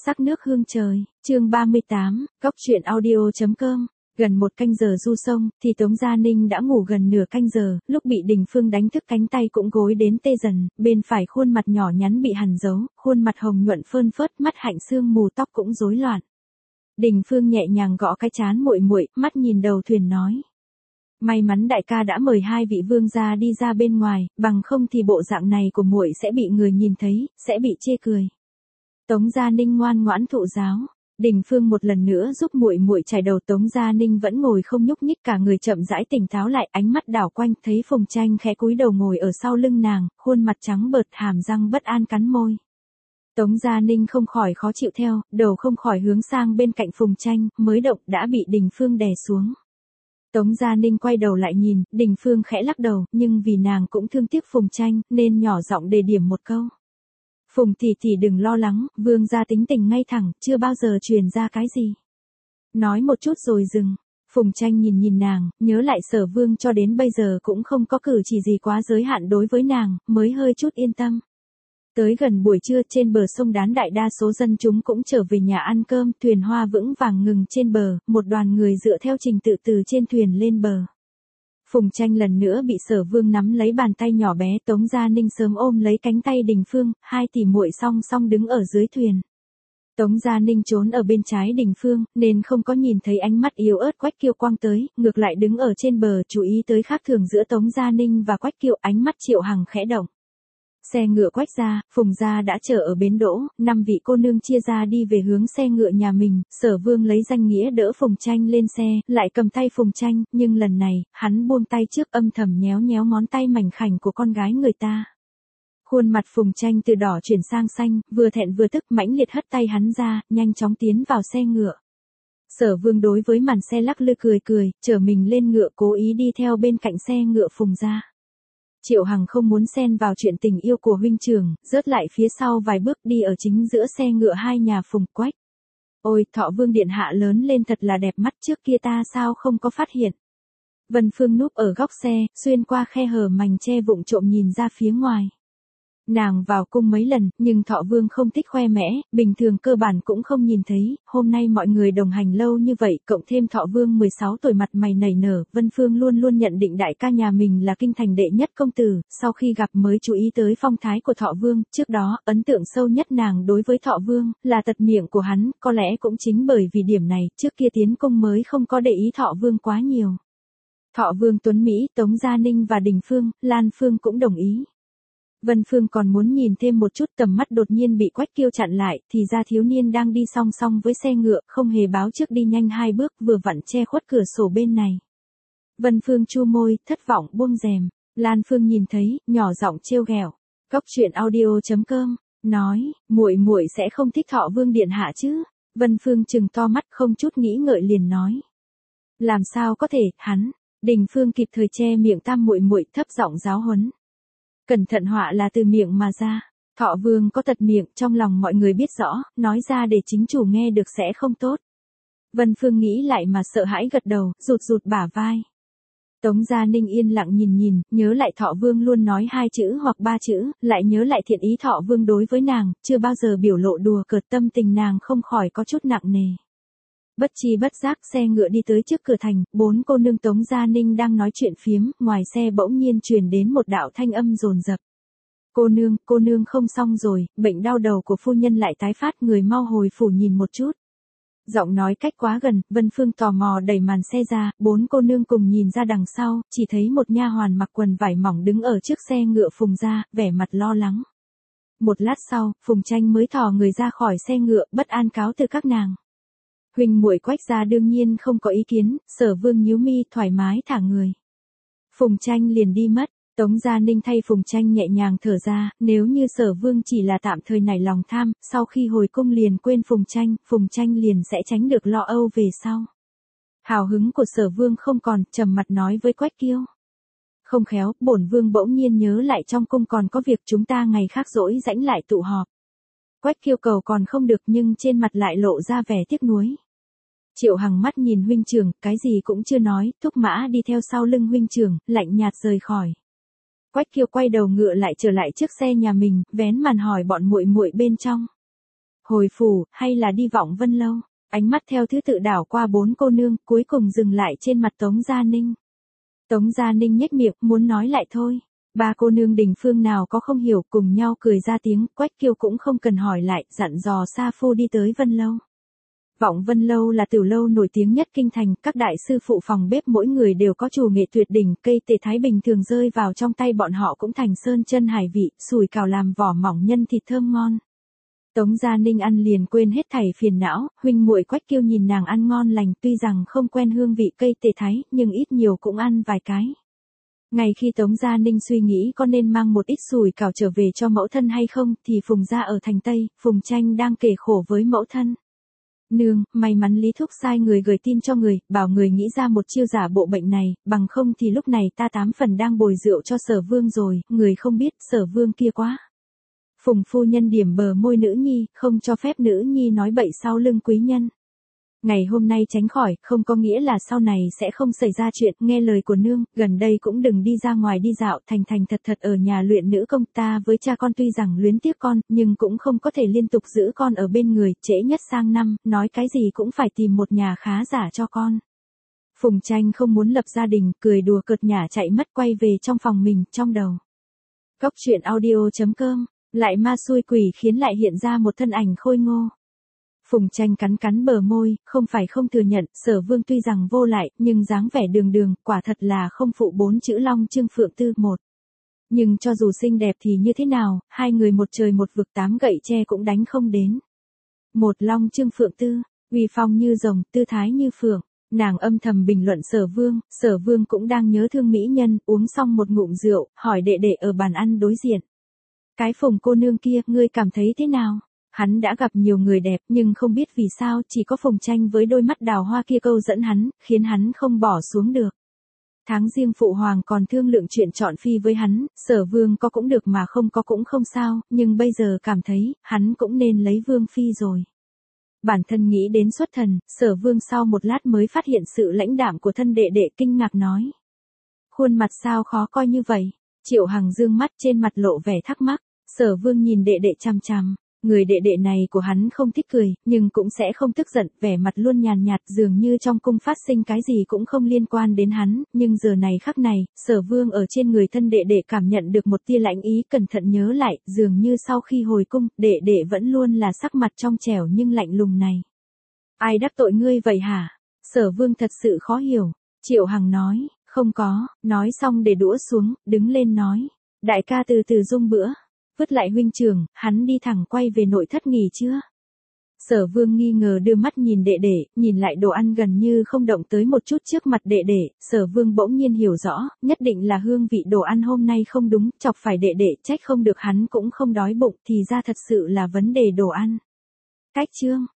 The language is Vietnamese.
Sắc nước hương trời, chương 38, góc truyện audio.com. Gần một canh giờ du sông, thì Tống Gia Ninh đã ngủ gần nửa canh giờ, lúc bị Đình Phương đánh thức cánh tay cũng gối đến tê dần, bên phải khuôn mặt nhỏ nhắn bị hằn dấu, khuôn mặt hồng nhuận phơn phớt, mắt hạnh sương mù, tóc cũng rối loạn. Đình Phương nhẹ nhàng gõ cái trán muội muội, mắt nhìn đầu thuyền nói: may mắn đại ca đã mời hai vị vương gia đi ra bên ngoài, bằng không thì bộ dạng này của muội sẽ bị người nhìn thấy, sẽ bị chê cười. Tống Gia Ninh ngoan ngoãn thụ giáo. Đình Phương một lần nữa giúp muội muội chải đầu. Tống Gia Ninh vẫn ngồi không nhúc nhích, cả người chậm rãi tỉnh táo lại, ánh mắt đảo quanh, thấy Phùng Tranh khẽ cúi đầu ngồi ở sau lưng nàng, khuôn mặt trắng bợt, hàm răng bất an cắn môi. Tống Gia Ninh không khỏi khó chịu theo, đầu không khỏi hướng sang bên cạnh Phùng Tranh, mới động đã bị Đình Phương đè xuống. Tống Gia Ninh quay đầu lại nhìn, Đình Phương khẽ lắc đầu, nhưng vì nàng cũng thương tiếc Phùng Tranh, nên nhỏ giọng đề điểm một câu: Phùng tỷ tỷ đừng lo lắng, vương gia tính tình ngay thẳng, chưa bao giờ truyền ra cái gì. Nói một chút rồi dừng. Phùng Tranh nhìn nàng, nhớ lại Sở Vương cho đến bây giờ cũng không có cử chỉ gì quá giới hạn đối với nàng, mới hơi chút yên tâm. Tới gần buổi trưa, trên bờ sông Đán đại đa số dân chúng cũng trở về nhà ăn cơm, thuyền hoa vững vàng ngừng trên bờ, một đoàn người dựa theo trình tự từ trên thuyền lên bờ. Phùng Tranh lần nữa bị Sở Vương nắm lấy bàn tay nhỏ bé. Tống Gia Ninh sớm ôm lấy cánh tay Đình Phương, hai tỷ muội song song đứng ở dưới thuyền. Tống Gia Ninh trốn ở bên trái Đình Phương, nên không có nhìn thấy ánh mắt yếu ớt Quách Kiêu quang tới, ngược lại đứng ở trên bờ chú ý tới khác thường giữa Tống Gia Ninh và Quách Kiêu. Ánh mắt Triệu Hằng khẽ động. Xe ngựa Quách gia, Phùng gia đã chờ ở bến đỗ, 5 vị cô nương chia ra đi về hướng xe ngựa nhà mình. Sở Vương lấy danh nghĩa đỡ Phùng Tranh lên xe, lại cầm tay Phùng Tranh, nhưng lần này, hắn buông tay trước, âm thầm nhéo nhéo ngón tay mảnh khảnh của con gái người ta. Khuôn mặt Phùng Tranh từ đỏ chuyển sang xanh, vừa thẹn vừa tức, mãnh liệt hất tay hắn ra, nhanh chóng tiến vào xe ngựa. Sở Vương đối với màn xe lắc lư cười cười, chở mình lên ngựa, cố ý đi theo bên cạnh xe ngựa Phùng gia. Triệu Hằng không muốn xen vào chuyện tình yêu của huynh trưởng, rớt lại phía sau vài bước, đi ở chính giữa xe ngựa hai nhà Phùng Quách. Ôi, Thọ Vương điện hạ lớn lên thật là đẹp mắt, trước kia ta sao không có phát hiện. Vân Phương núp ở góc xe, xuyên qua khe hở mảnh che vụng trộm nhìn ra phía ngoài. Nàng vào cung mấy lần, nhưng Thọ Vương không thích khoe mẽ, bình thường cơ bản cũng không nhìn thấy. Hôm nay mọi người đồng hành lâu như vậy, cộng thêm Thọ Vương 16 tuổi mặt mày nảy nở, Vân Phương luôn luôn nhận định đại ca nhà mình là kinh thành đệ nhất công tử, sau khi gặp mới chú ý tới phong thái của Thọ Vương. Trước đó, ấn tượng sâu nhất nàng đối với Thọ Vương là tật miệng của hắn, có lẽ cũng chính bởi vì điểm này, trước kia tiến cung mới không có để ý Thọ Vương quá nhiều. Thọ Vương tuấn Mỹ, Tống Gia Ninh và Đình Phương, Lan Phương cũng đồng ý. Vân Phương còn muốn nhìn thêm một chút, tầm mắt đột nhiên bị Quách Kiêu chặn lại, thì ra thiếu niên đang đi song song với xe ngựa, không hề báo trước đi nhanh 2 bước, vừa vặn che khuất cửa sổ bên này. Vân Phương chu môi, thất vọng buông rèm. Lan Phương nhìn thấy, nhỏ giọng trêu ghẹo. Góc truyện audio.com, nói, muội muội sẽ không thích Thọ Vương điện hạ chứ? Vân Phương trừng to mắt, không chút nghĩ ngợi liền nói. Làm sao có thể, hắn. Đình Phương kịp thời che miệng tam muội muội, thấp giọng giáo huấn. Cẩn thận họa là từ miệng mà ra. Thọ Vương có tật miệng, trong lòng mọi người biết rõ, nói ra để chính chủ nghe được sẽ không tốt. Vân Phương nghĩ lại mà sợ hãi gật đầu, rụt rụt bả vai. Tống Gia Ninh yên lặng nhìn, nhớ lại Thọ Vương luôn nói 2 chữ hoặc 3 chữ, lại nhớ lại thiện ý Thọ Vương đối với nàng, chưa bao giờ biểu lộ đùa cợt, tâm tình nàng không khỏi có chút nặng nề. Bất chi bất giác xe ngựa đi tới trước cửa thành, 4 cô nương Tống Gia Ninh đang nói chuyện phiếm, ngoài xe bỗng nhiên truyền đến một đạo thanh âm dồn dập. Cô nương không xong rồi, bệnh đau đầu của phu nhân lại tái phát, người mau hồi phủ nhìn một chút. Giọng nói cách quá gần, Vân Phương tò mò đẩy màn xe ra, 4 cô nương cùng nhìn ra đằng sau, chỉ thấy một nha hoàn mặc quần vải mỏng đứng ở trước xe ngựa Phùng gia, vẻ mặt lo lắng. Một lát sau, Phùng Tranh mới thò người ra khỏi xe ngựa, bất an cáo từ các nàng. Huynh muội Quách gia đương nhiên không có ý kiến. Sở Vương nhíu mi, thoải mái thả người. Phùng Tranh liền đi mất. Tống Gia Ninh thay Phùng Tranh nhẹ nhàng thở ra, nếu như Sở Vương chỉ là tạm thời nảy lòng tham, sau khi hồi cung liền quên Phùng Tranh liền sẽ tránh được lo âu về sau. Hào hứng của Sở Vương không còn, trầm mặt nói với Quách Kiêu. Không khéo, bổn vương bỗng nhiên nhớ lại trong cung còn có việc, chúng ta ngày khác rỗi rãnh lại tụ họp. Quách Kiêu cầu còn không được, nhưng trên mặt lại lộ ra vẻ tiếc nuối. Triệu Hằng mắt nhìn huynh trưởng, cái gì cũng chưa nói, thúc mã đi theo sau lưng huynh trưởng, lạnh nhạt rời khỏi. Quách Kiêu quay đầu ngựa lại trở lại trước xe nhà mình, vén màn hỏi bọn muội muội bên trong. Hồi phủ, hay là đi Vọng Vân Lâu? Ánh mắt theo thứ tự đảo qua 4 cô nương, cuối cùng dừng lại trên mặt Tống Gia Ninh. Tống Gia Ninh nhếch miệng, muốn nói lại thôi. 3 cô nương Đình Phương nào có không hiểu, cùng nhau cười ra tiếng, Quách Kiêu cũng không cần hỏi lại, dặn dò Sa Phu đi tới Vân Lâu. Vọng Vân Lâu là tử lâu nổi tiếng nhất kinh thành, các đại sư phụ phòng bếp mỗi người đều có chủ nghệ tuyệt đỉnh, cây tề thái bình thường rơi vào trong tay bọn họ cũng thành sơn chân hải vị, sủi cảo làm vỏ mỏng nhân thịt thơm ngon. Tống Gia Ninh ăn liền quên hết thảy phiền não, huynh muội Quách Kiêu nhìn nàng ăn ngon lành, tuy rằng không quen hương vị cây tề thái, nhưng ít nhiều cũng ăn vài cái. Ngày khi Tống Gia Ninh suy nghĩ có nên mang một ít sủi cảo trở về cho mẫu thân hay không, thì Phùng gia ở thành Tây, Phùng Tranh đang kể khổ với mẫu thân. Nương, may mắn Lý Thúc sai người gửi tin cho người, bảo người nghĩ ra một chiêu giả bộ bệnh này, bằng không thì lúc này ta 8 phần đang bồi rượu cho Sở Vương rồi, người không biết, Sở Vương kia quá. Phùng phu nhân điểm bờ môi nữ nhi, không cho phép nữ nhi nói bậy sau lưng quý nhân. Ngày hôm nay tránh khỏi, không có nghĩa là sau này sẽ không xảy ra chuyện, nghe lời của nương, gần đây cũng đừng đi ra ngoài đi dạo, thành thành thật thật ở nhà luyện nữ công. Ta với cha con tuy rằng luyến tiếc con, nhưng cũng không có thể liên tục giữ con ở bên người, trễ nhất sang năm, nói cái gì cũng phải tìm một nhà khá giả cho con. Phùng Tranh không muốn lập gia đình, cười đùa cợt nhả chạy mất, quay về trong phòng mình, trong đầu. Cóc truyện audio.com, lại ma xui quỷ khiến lại hiện ra một thân ảnh khôi ngô. Phùng Tranh cắn cắn bờ môi, không phải không thừa nhận, Sở Vương tuy rằng vô lại, nhưng dáng vẻ đường đường, quả thật là không phụ 4 chữ Long Trương Phượng Tư một. Nhưng cho dù xinh đẹp thì như thế nào, hai người một trời một vực 8 gậy tre cũng đánh không đến. Một Long Trương Phượng Tư, uy phong như rồng, tư thái như phượng. Nàng âm thầm bình luận Sở Vương cũng đang nhớ thương mỹ nhân, uống xong một ngụm rượu, hỏi đệ đệ ở bàn ăn đối diện. Cái Phùng cô nương kia, ngươi cảm thấy thế nào? Hắn đã gặp nhiều người đẹp nhưng không biết vì sao chỉ có Phùng Tranh với đôi mắt đào hoa kia câu dẫn hắn, khiến hắn không bỏ xuống được. Tháng riêng phụ hoàng còn thương lượng chuyện chọn phi với hắn, Sở Vương có cũng được mà không có cũng không sao, nhưng bây giờ cảm thấy, hắn cũng nên lấy Vương phi rồi. Bản thân nghĩ đến xuất thần, Sở Vương sau một lát mới phát hiện sự lãnh đạm của thân đệ đệ, kinh ngạc nói. Khuôn mặt sao khó coi như vậy? Triệu Hằng dương mắt, trên mặt lộ vẻ thắc mắc. Sở Vương nhìn đệ đệ chằm chằm. Người đệ đệ này của hắn không thích cười, nhưng cũng sẽ không tức giận, vẻ mặt luôn nhàn nhạt, dường như trong cung phát sinh cái gì cũng không liên quan đến hắn, nhưng giờ này khắc này, Sở Vương ở trên người thân đệ đệ cảm nhận được một tia lạnh ý, cẩn thận nhớ lại, dường như sau khi hồi cung, đệ đệ vẫn luôn là sắc mặt trong trẻo nhưng lạnh lùng này. Ai đắc tội ngươi vậy hả? Sở Vương thật sự khó hiểu. Triệu Hằng nói, không có, nói xong để đũa xuống, đứng lên nói, đại ca từ từ dung bữa. Vứt lại huynh trưởng, hắn đi thẳng quay về nội thất nghỉ chưa? Sở Vương nghi ngờ đưa mắt nhìn đệ đệ, nhìn lại đồ ăn gần như không động tới một chút trước mặt đệ đệ, Sở Vương bỗng nhiên hiểu rõ, nhất định là hương vị đồ ăn hôm nay không đúng, chọc phải đệ đệ, trách không được hắn cũng không đói bụng, thì ra thật sự là vấn đề đồ ăn. Cách chương